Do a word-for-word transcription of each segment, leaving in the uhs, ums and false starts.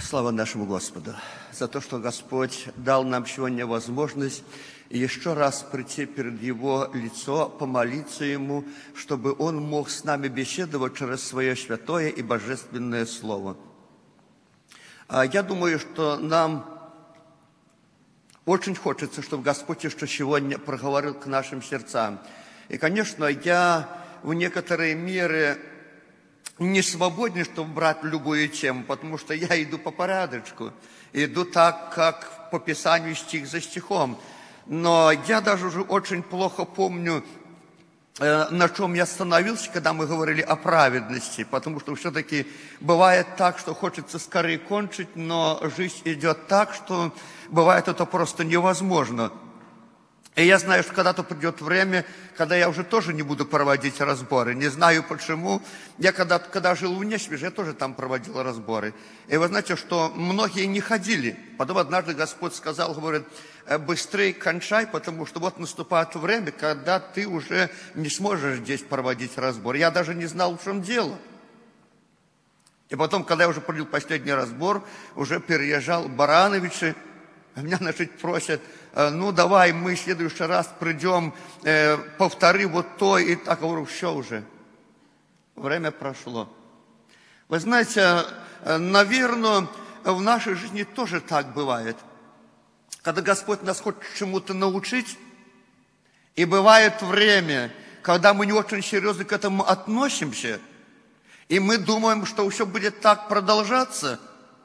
Слава нашему Господу за то, что Господь дал нам сегодня возможность еще раз прийти перед Его лицо, помолиться Ему, чтобы Он мог с нами беседовать через Свое святое и божественное Слово. Я думаю, что нам очень хочется, чтобы Господь еще сегодня проговорил к нашим сердцам. И, конечно, я в некоторой мере не свободен, чтобы брать любую тему, потому что я иду по порядочку, иду так, как по Писанию, стих за стихом. Но я даже уже очень плохо помню, на чем я остановился, когда мы говорили о праведности, потому что все-таки бывает так, что хочется скорее кончить, но жизнь идет так, что бывает это просто невозможно. И я знаю, что когда-то придет время, когда я уже тоже не буду проводить разборы. Не знаю почему. Я когда, когда жил в Несвеже, я тоже там проводил разборы. И вы знаете, что многие не ходили. Потом однажды Господь сказал, говорит, быстрее кончай, потому что вот наступает время, когда ты уже не сможешь здесь проводить разбор. Я даже не знал, в чем дело. И потом, когда я уже провел последний разбор, уже переезжал в Барановичи, меня, значит, просят, ну, давай мы в следующий раз придем, э, повтори вот то, и так, говорю, все уже. Время прошло. Вы знаете, наверное, в нашей жизни тоже так бывает. Когда Господь нас хочет чему-то научить, и бывает время, когда мы не очень серьезно к этому относимся, и мы думаем, что все будет так продолжаться,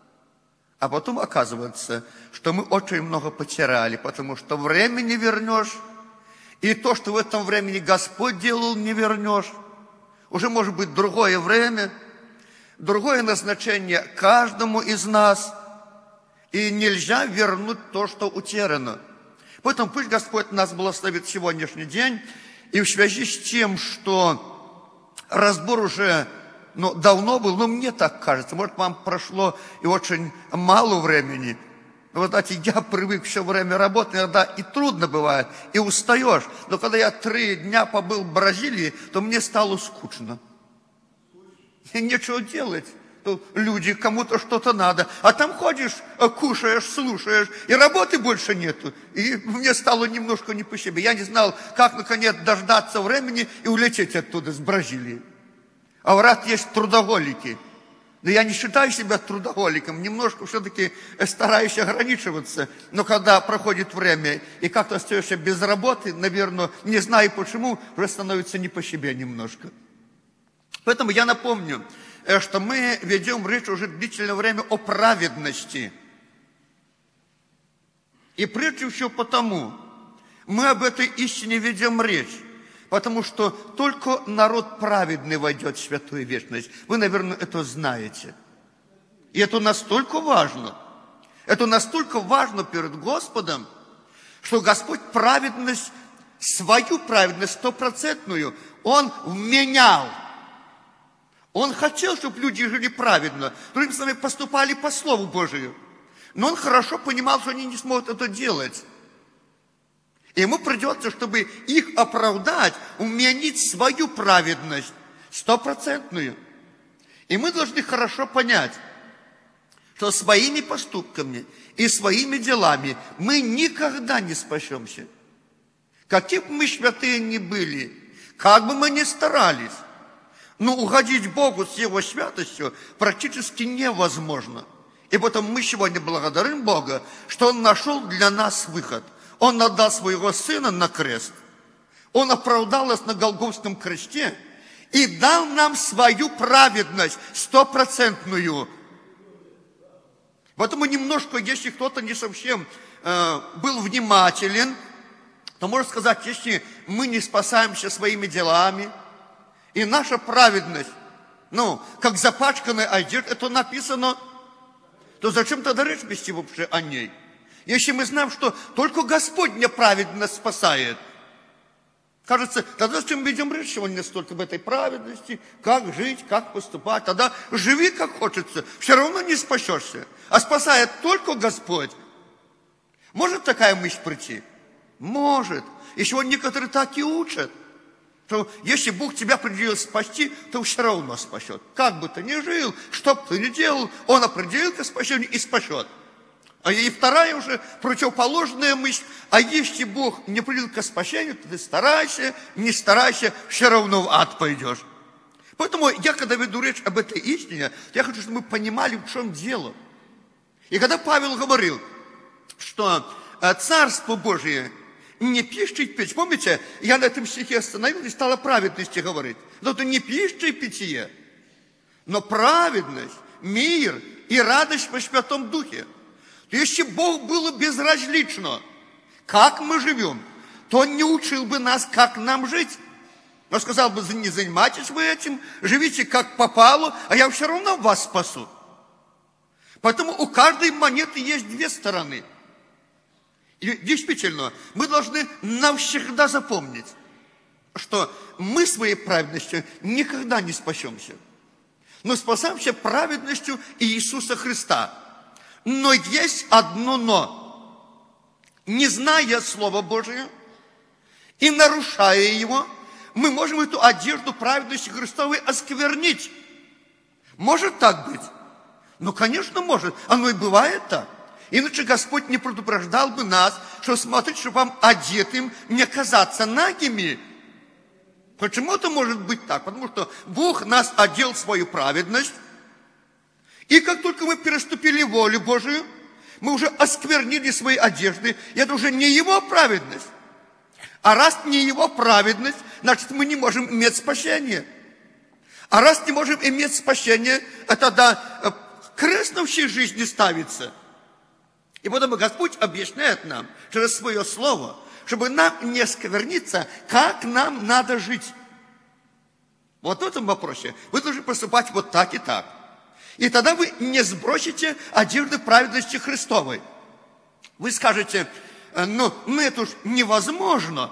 а потом оказывается, что мы очень много потеряли, потому что время не вернешь, и то, что в этом времени Господь делал, не вернешь. Уже может быть другое время, другое назначение каждому из нас, и нельзя вернуть то, что утеряно. Поэтому пусть Господь нас благословит в сегодняшний день, и в связи с тем, что разбор уже Ну, давно был, но мне так кажется. Может, вам прошло и очень мало времени. Но, вот, знаете, я привык все время работать, иногда и трудно бывает, и устаешь. Но когда я три дня побыл в Бразилии, то мне стало скучно. И нечего делать. То люди, кому-то что-то надо. А там ходишь, кушаешь, слушаешь, и работы больше нету. И мне стало немножко не по себе. Я не знал, как, наконец, дождаться времени и улететь оттуда, с Бразилии. А врат есть трудоголики. Но я не считаю себя трудоголиком, немножко все-таки стараюсь ограничиваться. Но когда проходит время, и как-то остаешься без работы, наверное, не знаю почему, уже становится не по себе немножко. Поэтому я напомню, что мы ведем речь уже длительное время о праведности. И прежде всего потому, мы об этой истине ведем речь. Потому что только народ праведный войдет в святую вечность. Вы, наверное, это знаете. И это настолько важно. Это настолько важно перед Господом, что Господь праведность, свою праведность стопроцентную, Он вменял. Он хотел, чтобы люди жили праведно. Другими словами, поступали по Слову Божию. Но Он хорошо понимал, что они не смогут это делать. И ему придется, чтобы их оправдать, уменить свою праведность, стопроцентную. И мы должны хорошо понять, что своими поступками и своими делами мы никогда не спасемся. Какие бы мы святые ни были, как бы мы ни старались, но угодить Богу с Его святостью практически невозможно. И поэтому мы сегодня благодарим Бога, что Он нашел для нас выход. Он отдал своего Сына на крест. Он оправдал нас на Голгофском кресте и дал нам свою праведность стопроцентную. Поэтому немножко, если кто-то не совсем э, был внимателен, то можно сказать, если мы не спасаемся своими делами, и наша праведность, ну, как запачканная одежда, это написано, то зачем тогда речь вести вообще о ней? Если мы знаем, что только Господь меня праведно спасает, кажется, тогда зачем мы ведем речь сегодня столько в этой праведности, как жить, как поступать, тогда живи как хочется, все равно не спасешься, а спасает только Господь. Может такая мысль прийти? Может. И сегодня некоторые так и учат. Что если Бог тебя определил спасти, то все равно спасет. Как бы ты ни жил, что бы ты ни делал, Он определил к спасению и спасет. А и вторая уже противоположная мысль. А если Бог не определил к спасению, то ты старайся, не старайся, все равно в ад пойдешь. Поэтому я, когда веду речь об этой истине, я хочу, чтобы мы понимали, в чем дело. И когда Павел говорил, что Царство Божие не пища и питье. Помните, я на этом стихе остановился и стал о праведности говорить. Но это не пища и питье, но праведность, мир и радость во Святом Духе. То если Бог было безразлично, как мы живем, то Он не учил бы нас, как нам жить. Он сказал бы, не занимайтесь вы этим, живите как попало, а я все равно вас спасу. Поэтому у каждой монеты есть две стороны. И действительно, мы должны навсегда запомнить, что мы своей праведностью никогда не спасемся. Но спасаемся праведностью Иисуса Христа. Но есть одно но. Не зная Слова Божие и нарушая его, мы можем эту одежду праведности Христовой осквернить. Может так быть? Ну, конечно, может. Оно и бывает так. Иначе Господь не предупреждал бы нас, что смотрите, чтобы вам одетым не казаться нагими. Почему это может быть так? Потому что Бог нас одел в свою праведность, и как только мы переступили волю Божию, мы уже осквернили свои одежды, и это уже не Его праведность. А раз не Его праведность, значит, мы не можем иметь спасение. А раз не можем иметь спасение, это тогда крест на всей жизни ставится. И поэтому Господь объясняет нам через свое слово, чтобы нам не оскверниться, как нам надо жить. Вот в этом вопросе вы должны поступать вот так и так. И тогда вы не сбросите одежды праведности Христовой. Вы скажете, ну, ну это уж невозможно.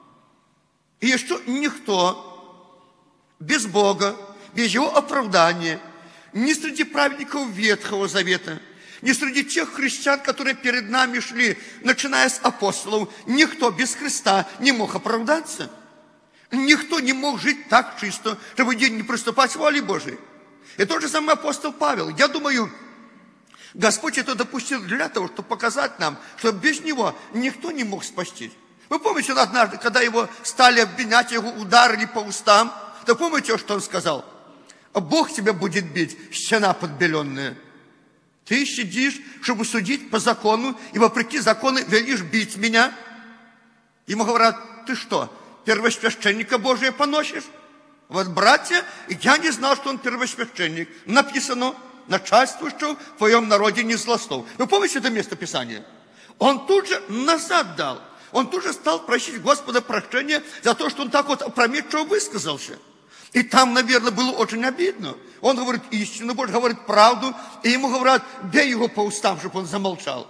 И что никто без Бога, без Его оправдания, ни среди праведников Ветхого Завета, ни среди тех христиан, которые перед нами шли, начиная с апостолов, никто без Христа не мог оправдаться. Никто не мог жить так чисто, чтобы не приступать к воле Божией. И тот же самый апостол Павел. Я думаю, Господь это допустил для того, чтобы показать нам, что без Него никто не мог спастись. Вы помните, однажды, когда его стали обвинять, его ударили по устам, то помните, что он сказал? Бог тебя будет бить, стена подбеленная. Ты сидишь, чтобы судить по закону, и вопреки закону велишь бить меня. Ему говорят, ты что, первосвященника Божия поносишь? Вот, братья, я не знал, что он первосвященник. Написано, начальствующего в твоем народе не злослов. Вы помните это место Писания? Он тут же назад дал. Он тут же стал просить Господа прощения за то, что он так вот опрометчиво высказался. И там, наверное, было очень обидно. Он говорит истину, Божь говорит правду, и ему говорят, бей его по устам, чтобы он замолчал.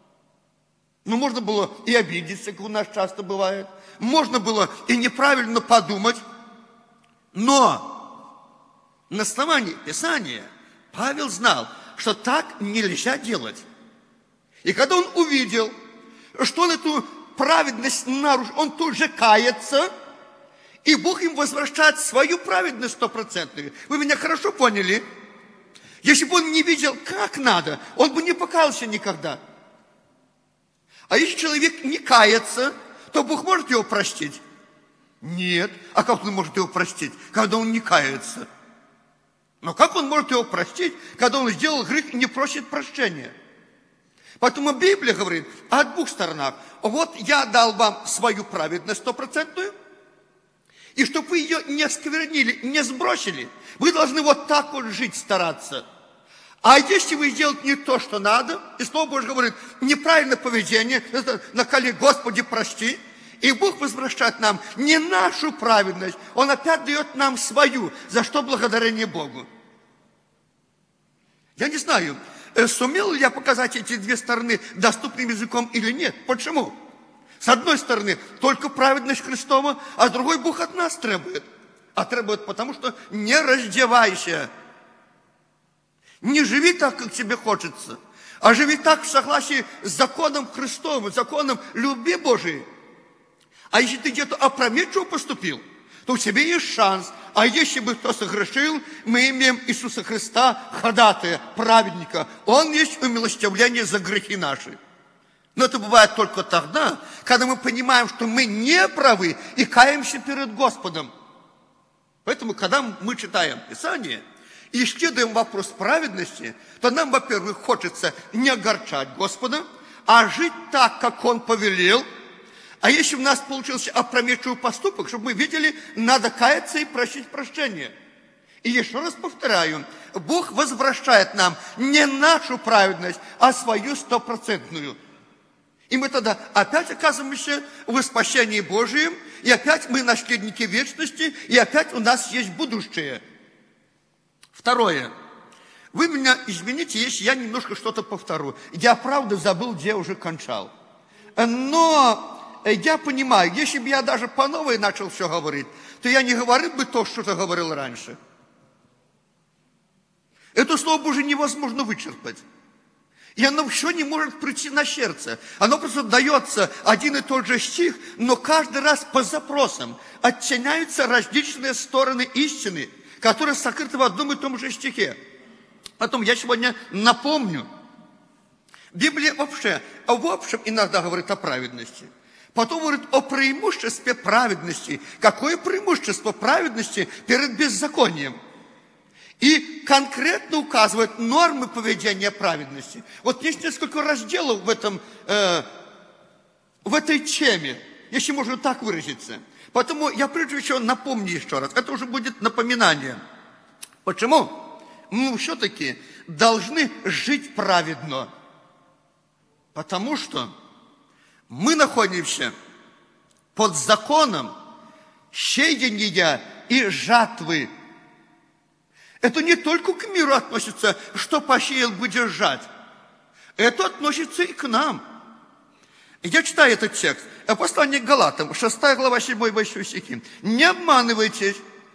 Ну, можно было и обидеться, как у нас часто бывает. Можно было и неправильно подумать. Но на основании Писания Павел знал, что так нельзя делать. И когда он увидел, что он эту праведность нарушил, он тут же кается, и Бог им возвращает свою праведность стопроцентную. Вы меня хорошо поняли? Если бы он не видел, как надо, он бы не покаялся никогда. А если человек не кается, то Бог может его простить? Нет. А как он может его простить, когда он не кается? Но как он может его простить, когда он сделал грех и не просит прощения? Поэтому Библия говорит о двух сторонах. Вот я дал вам свою праведность стопроцентную, и чтобы вы ее не осквернили, не сбросили, вы должны вот так вот жить, стараться. А если вы сделаете не то, что надо, и Слово Божье говорит, неправильное поведение, это на коле Господи, прости, и Бог возвращает нам не нашу праведность, Он опять дает нам свою, за что благодарение Богу. Я не знаю, сумел ли я показать эти две стороны доступным языком или нет. Почему? С одной стороны, только праведность Христова, а с другой Бог от нас требует. А требует потому, что не раздевайся. Не живи так, как тебе хочется, а живи так в согласии с законом Христовым, законом любви Божией. А если ты где-то опрометчиво поступил, то то у тебя есть шанс. А если бы кто согрешил, мы имеем Иисуса Христа, ходатая, праведника. Он есть умилостивление за грехи наши. Но это бывает только тогда, когда мы понимаем, что мы не правы и каемся перед Господом. Поэтому, когда мы читаем Писание и исследуем вопрос праведности, то нам, во-первых, хочется не огорчать Господа, а жить так, как Он повелел. А если у нас получился опрометчивый поступок, чтобы мы видели, надо каяться и просить прощения. И еще раз повторяю, Бог возвращает нам не нашу праведность, а свою стопроцентную. И мы тогда опять оказываемся в спасении Божьем, и опять мы наследники вечности, и опять у нас есть будущее. Второе. Вы меня извините, если я немножко что-то повторю. Я, правда, забыл, где уже кончал. Но я понимаю, если бы я даже по новой начал все говорить, то я не говорил бы то, что я говорил раньше. Это слово Божие невозможно вычерпать. И оно все не может прийти на сердце. Оно просто дается один и тот же стих, но каждый раз по запросам оттеняются различные стороны истины, которые сокрыты в одном и том же стихе. Потом я сегодня напомню. Библия вообще, в общем, иногда говорит о праведности. Потом говорит о преимуществе праведности. Какое преимущество праведности перед беззаконием? И конкретно указывает нормы поведения праведности. Вот есть несколько разделов в, этом, э, в этой теме, если можно так выразиться. Поэтому я прежде всего напомню еще раз. Это уже будет напоминание. Почему? Мы все-таки должны жить праведно. Потому что мы находимся под законом щедения и жатвы. Это не только к миру относится, что посеял, будешь жать. Это относится и к нам. Я читаю этот текст. Послание к Галатам, шестая глава, седьмой восьмой стихи. Не обманывайтесь.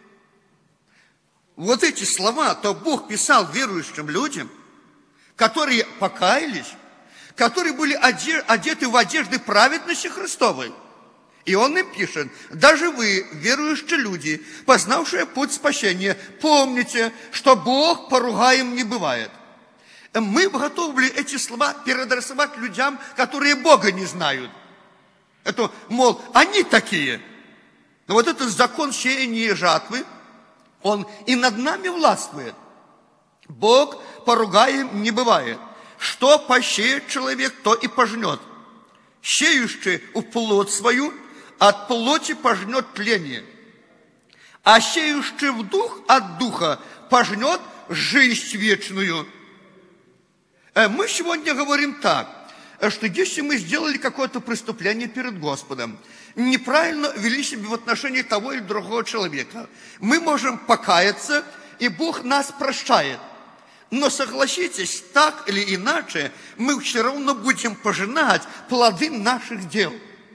Вот эти слова, то Бог писал верующим людям, которые покаялись, которые были одеты в одежды праведности Христовой. И он им пишет: даже вы, верующие люди, познавшие путь спасения, помните, что Бог поругаем не бывает. Мы готовы эти слова переадресовать людям, которые Бога не знают. Это, мол, они такие. Но вот этот закон сеяния и жатвы, он и над нами властвует. Бог поругаем не бывает. Что посеет человек, то и пожнет. Сеющий в плоть свою, от плоти пожнет тление, а сеющий в дух от духа пожнет жизнь вечную. Мы сегодня говорим так, что если мы сделали какое-то преступление перед Господом, неправильно вели себя в отношении того или другого человека, мы можем покаяться, и Бог нас прощает. Но согласитесь, так или иначе, мы все равно будем пожинать плоды наших дел.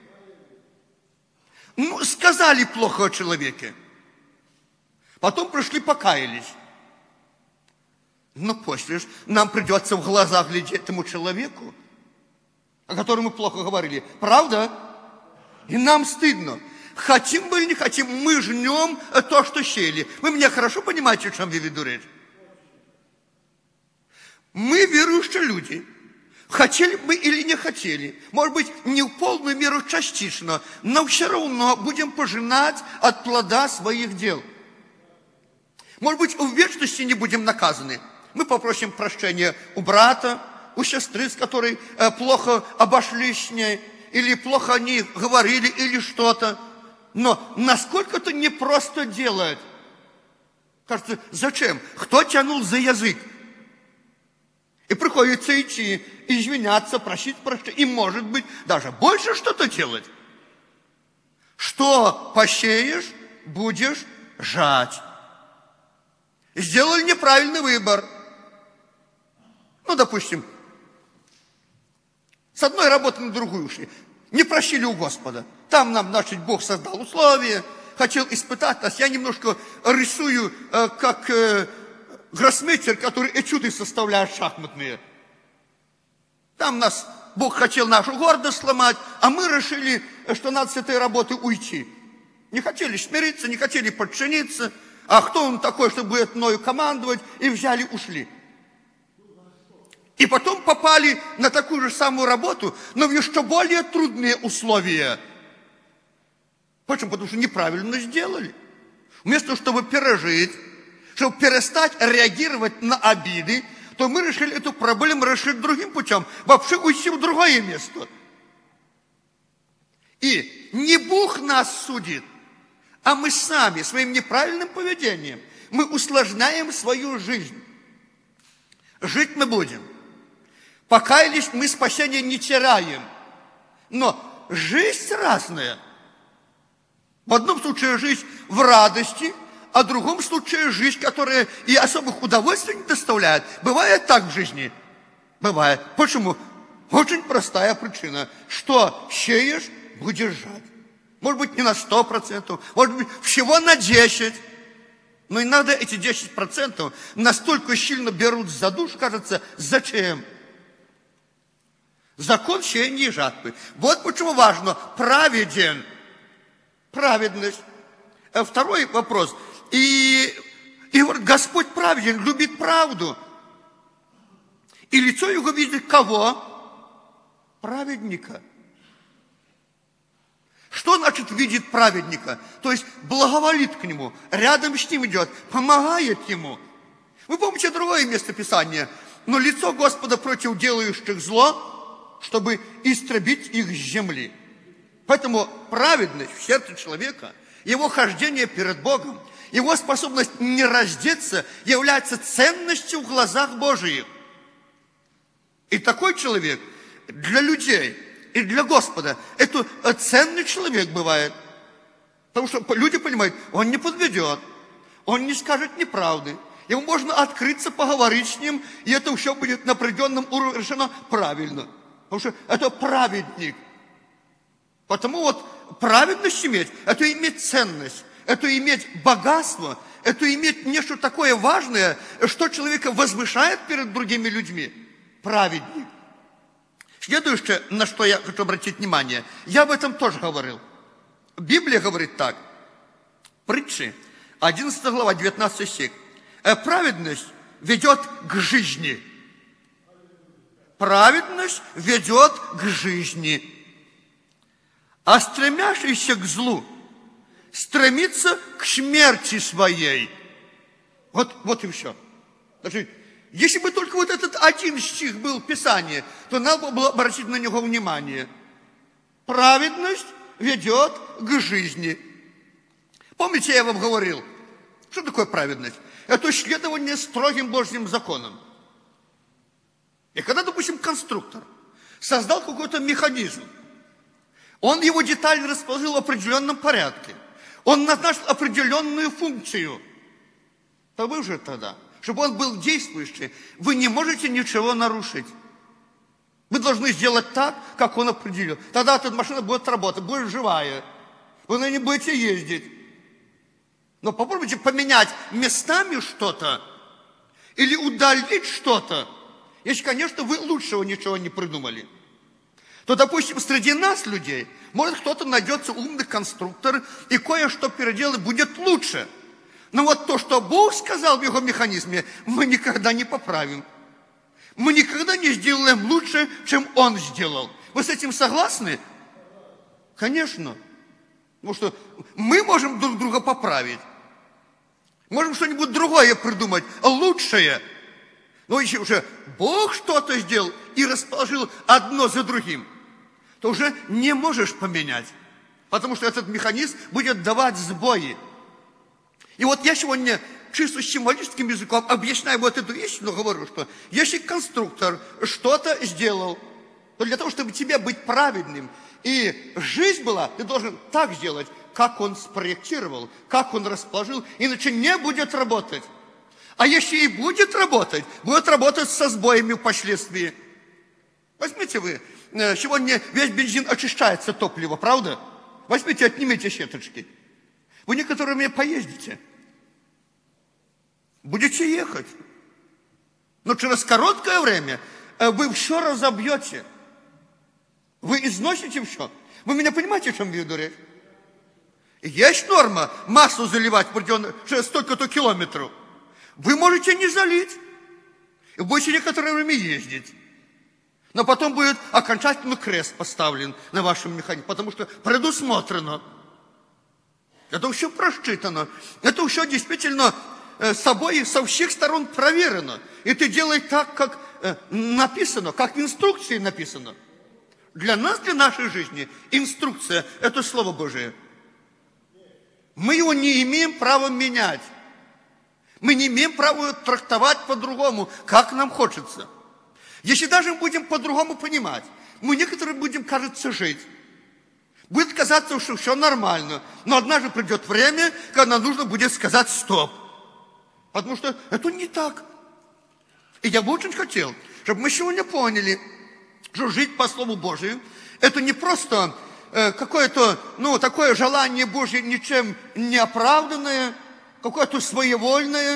Ну, сказали плохо о человеке. Потом пришли, покаялись. Но после ж нам придется в глаза глядеть этому человеку, о котором мы плохо говорили. Правда? И нам стыдно. Хотим мы или не хотим, мы жнем то, что сеяли. Вы меня хорошо понимаете, о чем я веду речь? Мы верующие люди. Хотели бы или не хотели, может быть, не в полную меру, частично, но все равно будем пожинать от плода своих дел. Может быть, в вечности не будем наказаны. Мы попросим прощения у брата, у сестры, с которой э, плохо обошлись с ней, или плохо они говорили, или что-то. Но насколько это непросто делать? Кажется, зачем? Кто тянул за язык? И приходится идти, извиняться, просить прощения. И, может быть, даже больше что-то делать. Что посеешь, будешь жать. Сделали неправильный выбор. Ну, допустим, с одной работы на другую ушли. Не просили у Господа. Там нам, значит, Бог создал условия, хотел испытать нас. Я немножко рисую, как гроссмейстер, который этюды составляет шахматные. Там нас Бог хотел нашу гордость сломать, а мы решили, что надо с этой работы уйти. Не хотели смириться, не хотели подчиниться. А кто он такой, что будет мною командовать? И взяли, ушли. И потом попали на такую же самую работу, но в еще более трудные условия. Почему? Потому что неправильно сделали. Вместо того, чтобы пережить, чтобы перестать реагировать на обиды, то мы решили эту проблему решить другим путем. Вообще уйти в другое место. И не Бог нас судит, а мы сами своим неправильным поведением, мы усложняем свою жизнь. Жить мы будем. Покаялись, мы спасения не теряем. Но жизнь разная. В одном случае жизнь в радости, а в другом случае жизнь, которая и особых удовольствий не доставляет. Бывает так в жизни? Бывает. Почему? Очень простая причина. Что сеешь, будешь жать. Может быть, не на сто процентов, может быть, всего на десять. Но иногда эти десять процентов настолько сильно берут за душ, кажется, зачем? Закон сеяния и жатвы. Вот почему важно, праведен. Праведность. Второй вопрос. И, и вот Господь праведен, любит правду. И лицо его видит кого? Праведника. Что значит видит праведника? То есть благоволит к нему, рядом с ним идет, помогает ему. Вы помните другое место Писания? Но лицо Господа против делающих зло, чтобы истребить их с земли. Поэтому праведность в сердце человека, его хождение перед Богом, его способность не раздеться является ценностью в глазах Божиих. И такой человек для людей и для Господа это ценный человек бывает. Потому что люди понимают, он не подведет, он не скажет неправды. Ему можно открыться, поговорить с ним, и это все будет на определенном уровне решено правильно. Потому что это праведник. Потому вот праведность иметь, это иметь ценность, это иметь богатство, это иметь нечто такое важное, что человека возвышает перед другими людьми. Праведник. Следующее, на что я хочу обратить внимание, я об этом тоже говорил. Библия говорит так. Притчи, одиннадцатая глава, девятнадцатый стих. Праведность ведет к жизни. Праведность ведет к жизни. А стремящийся к злу стремится к смерти своей. Вот, вот и все. Значит, если бы только вот этот один стих был в Писании, то надо было обратить на него внимание. Праведность ведет к жизни. Помните, я вам говорил, что такое праведность? Это следование строгим Божьим законам. И когда, допустим, конструктор создал какой-то механизм, он его детально расположил в определенном порядке, он назначил определенную функцию, то вы уже тогда, чтобы он был действующий, вы не можете ничего нарушить. Вы должны сделать так, как он определил. Тогда эта машина будет работать, будет живая. Вы на ней будете ездить. Но попробуйте поменять местами что-то или удалить что-то. Если, конечно, вы лучшего ничего не придумали. То, допустим, среди нас, людей, может, кто-то найдется умный конструктор и кое-что переделать будет лучше. Но вот то, что Бог сказал в его механизме, мы никогда не поправим. Мы никогда не сделаем лучше, чем Он сделал. Вы с этим согласны? Конечно. Потому что мы можем друг друга поправить. Можем что-нибудь другое придумать, лучшее. Но если уже Бог что-то сделал и расположил одно за другим, то уже не можешь поменять. Потому что этот механизм будет давать сбои. И вот я сегодня чисто символическим языком объясняю вот эту вещь, но говорю, что если конструктор что-то сделал, то для того, чтобы тебе быть праведным, и жизнь была, ты должен так сделать, как он спроектировал, как он расположил, иначе не будет работать. А если и будет работать, будет работать со сбоями впоследствии. Возьмите вы, сегодня весь бензин очищается топливо, правда? Возьмите, отнимите сеточки. Вы некоторое время поездите. Будете ехать. Но через короткое время вы все разобьете. Вы износите все. Вы меня понимаете, о чем я веду речь? Есть норма масло заливать в столько-то километров. Вы можете не залить. И будете некоторое время ездить. Но потом будет окончательно крест поставлен на вашем механике, потому что предусмотрено. Это все просчитано. Это все действительно собой со всех сторон проверено. И ты делай так, как написано, как в инструкции написано. Для нас, для нашей жизни, инструкция – это Слово Божие. Мы его не имеем права менять. Мы не имеем права его трактовать по-другому, как нам хочется. Если даже мы будем по-другому понимать, мы некоторые будем, кажется, жить. Будет казаться, что все нормально. Но однажды придет время, когда нужно будет сказать «стоп». Потому что это не так. И я бы очень хотел, чтобы мы сегодня поняли, что жить по Слову Божию – это не просто э, какое-то, ну, такое желание Божье, ничем не оправданное, какое-то своевольное.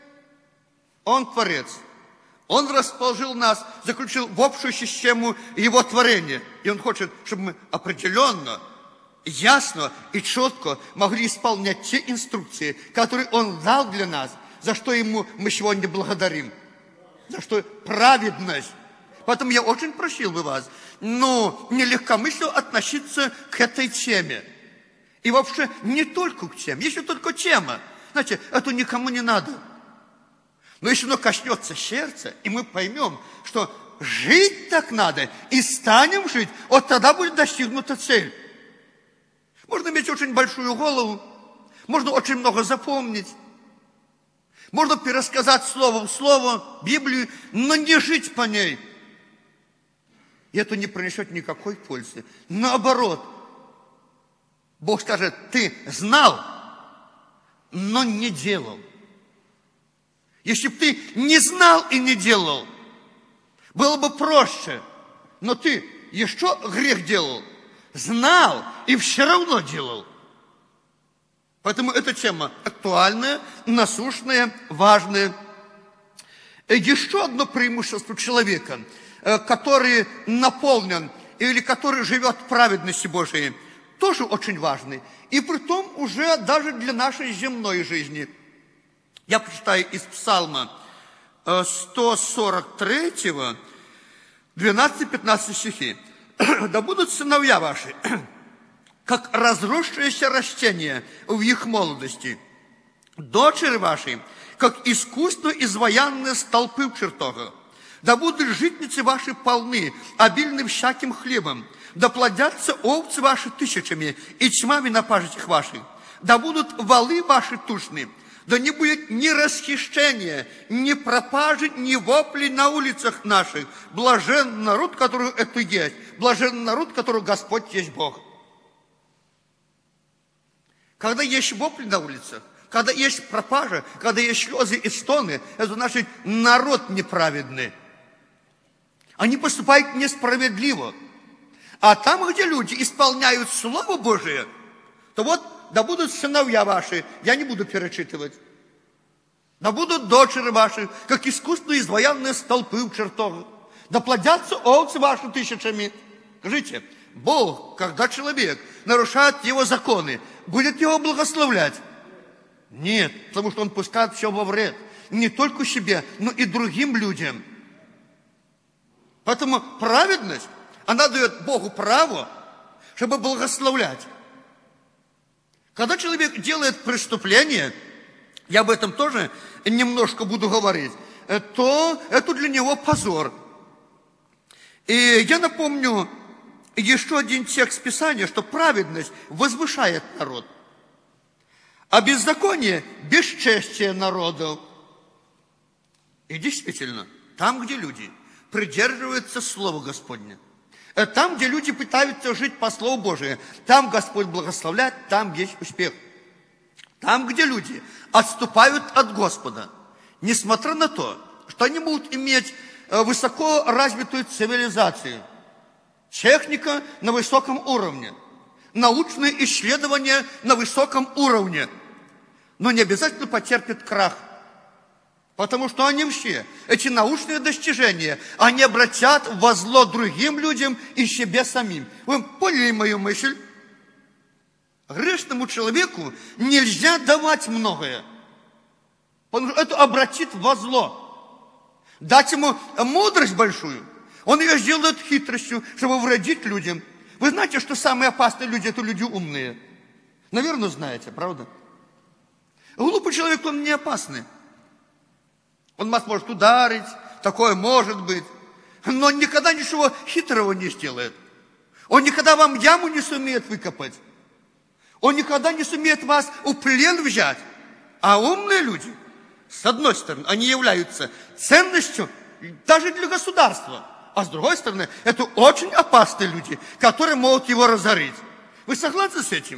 Он Творец. Он расположил нас, заключил в общую систему Его творения. И Он хочет, чтобы мы определенно, ясно и четко могли исполнять те инструкции, которые Он дал для нас, за что Ему мы сегодня благодарим. За что праведность. Поэтому я очень просил бы вас, ну, не легкомысленно относиться к этой теме. И вообще не только к теме. Если только тема, знаете, это никому не надо. Но если оно коснется сердца, и мы поймем, что жить так надо, и станем жить, вот тогда будет достигнута цель. Можно иметь очень большую голову, можно очень много запомнить, можно пересказать слово в слово Библию, но не жить по ней. И это не принесет никакой пользы. Наоборот, Бог скажет, ты знал, но не делал. Если бы ты не знал и не делал, было бы проще. Но ты еще грех делал, знал и все равно делал. Поэтому эта тема актуальная, насущная, важная. Еще одно преимущество человека, который наполнен или который живет в праведности Божией, тоже очень важный. И притом уже даже для нашей земной жизни. Я прочитаю из Псалма сто сорок три, двенадцать-пятнадцать стихи. «Да будут сыновья ваши, как разросшееся растение в их молодости, дочери ваши, как искусно изваянные столпы в чертогах. Да будут житницы ваши полны, обильны всяким хлебом. Да плодятся овцы ваши тысячами и тьмами на пажитях ваших. Да будут валы ваши тучны. Да не будет ни расхищения, ни пропажи, ни воплей на улицах наших. Блажен народ, который это есть. Блажен народ, который Господь есть Бог». Когда есть вопли на улицах, когда есть пропажа, когда есть слезы и стоны, это значит народ неправедный. Они поступают несправедливо. А там, где люди исполняют Слово Божие, то вот, да будут сыновья ваши, я не буду перечитывать. Да будут дочери ваши, как искусно изваянные столпы в чертогах. Да плодятся овцы ваши тысячами. Скажите, Бог, когда человек нарушает Его законы, будет его благословлять? Нет, потому что он пускает все во вред. Не только себе, но и другим людям. Поэтому праведность, она дает Богу право, чтобы благословлять. Когда человек делает преступление, я об этом тоже немножко буду говорить, то это для него позор. И я напомню еще один текст Писания, что праведность возвышает народ, а беззаконие – бесчестие народов. И действительно, там, где люди придерживаются Слова Господня, там, где люди пытаются жить по Слову Божию, там Господь благословляет, там есть успех. Там, где люди отступают от Господа, несмотря на то, что они будут иметь высоко развитую цивилизацию, техника на высоком уровне, научные исследования на высоком уровне, но не обязательно потерпят крах. Потому что они все, эти научные достижения, они обратят во зло другим людям и себе самим. Вы поняли мою мысль? Грешному человеку нельзя давать многое, потому что это обратит во зло. Дать ему мудрость большую, он ее сделает хитростью, чтобы вредить людям. Вы знаете, что самые опасные люди – это люди умные? Наверное, знаете, правда? Глупый человек, он не опасный. Он вас может ударить, такое может быть, но он никогда ничего хитрого не сделает. Он никогда вам яму не сумеет выкопать. Он никогда не сумеет вас в плен взять. А умные люди, с одной стороны, они являются ценностью даже для государства. А с другой стороны, это очень опасные люди, которые могут его разорить. Вы согласны с этим?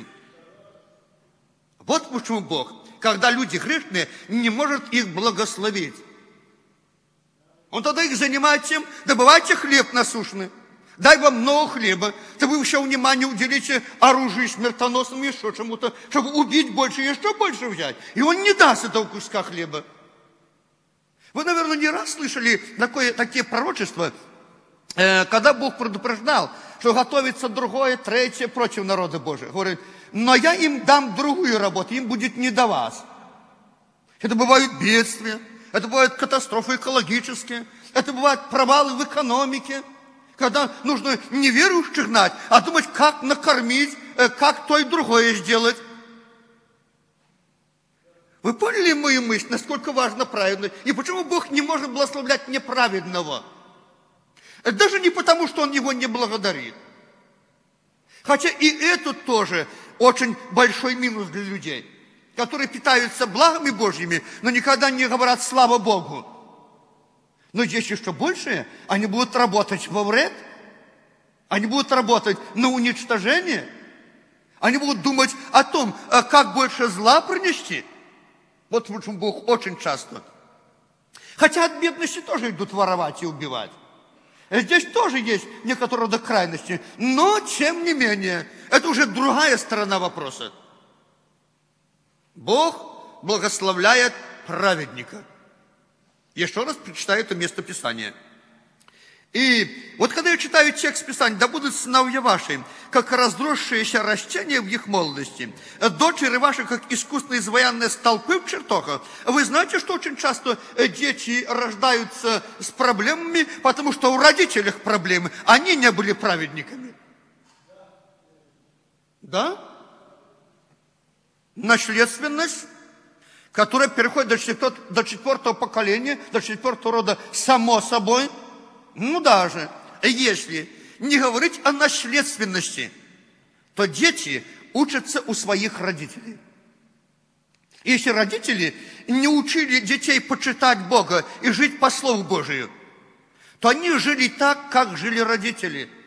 Вот почему Бог, когда люди грешные, не может их благословить. Он тогда их занимает чем? Добывайте хлеб насущный. Дай вам много хлеба. Да вы еще внимание уделите оружию смертоносному, еще чему-то, чтобы убить больше, еще больше взять. И он не даст этого куска хлеба. Вы, наверное, не раз слышали такое, такие пророчества, э, когда Бог предупреждал, что готовится другое, третье против народа Божия. Говорит, но я им дам другую работу, им будет не до вас. Это бывают бедствия, это бывают катастрофы экологические, это бывают провалы в экономике, когда нужно не верующих гнать, а думать, как накормить, как то и другое сделать. Вы поняли мою мысль, насколько важно праведность? И почему Бог не может благословлять неправедного? Даже не потому, что Он его не благодарит. Хотя и это тоже очень большой минус для людей, которые питаются благами Божьими, но никогда не говорят «слава Богу». Но есть еще большее, они будут работать во вред, они будут работать на уничтожение, они будут думать о том, как больше зла принести. Вот почему Бог очень часто. Хотя от бедности тоже идут воровать и убивать. Здесь тоже есть некоторые рода крайности, но тем не менее, это уже другая сторона вопроса. Бог благословляет праведника. Еще раз прочитаю это местописание. И вот когда я читаю текст Писания, да будут сыновья ваши, как разросшиеся растения в их молодости, дочери ваши, как искусно изваянные столпы в чертогах. Вы знаете, что очень часто дети рождаются с проблемами, потому что у родителей проблемы, они не были праведниками. Да? Наследственность, которая переходит до четвертого, до четвертого поколения, до четвертого рода, само собой. Ну даже, если не говорить о наследственности, то дети учатся у своих родителей. Если родители не учили детей почитать Бога и жить по Слову Божию, то они жили так, как жили родители.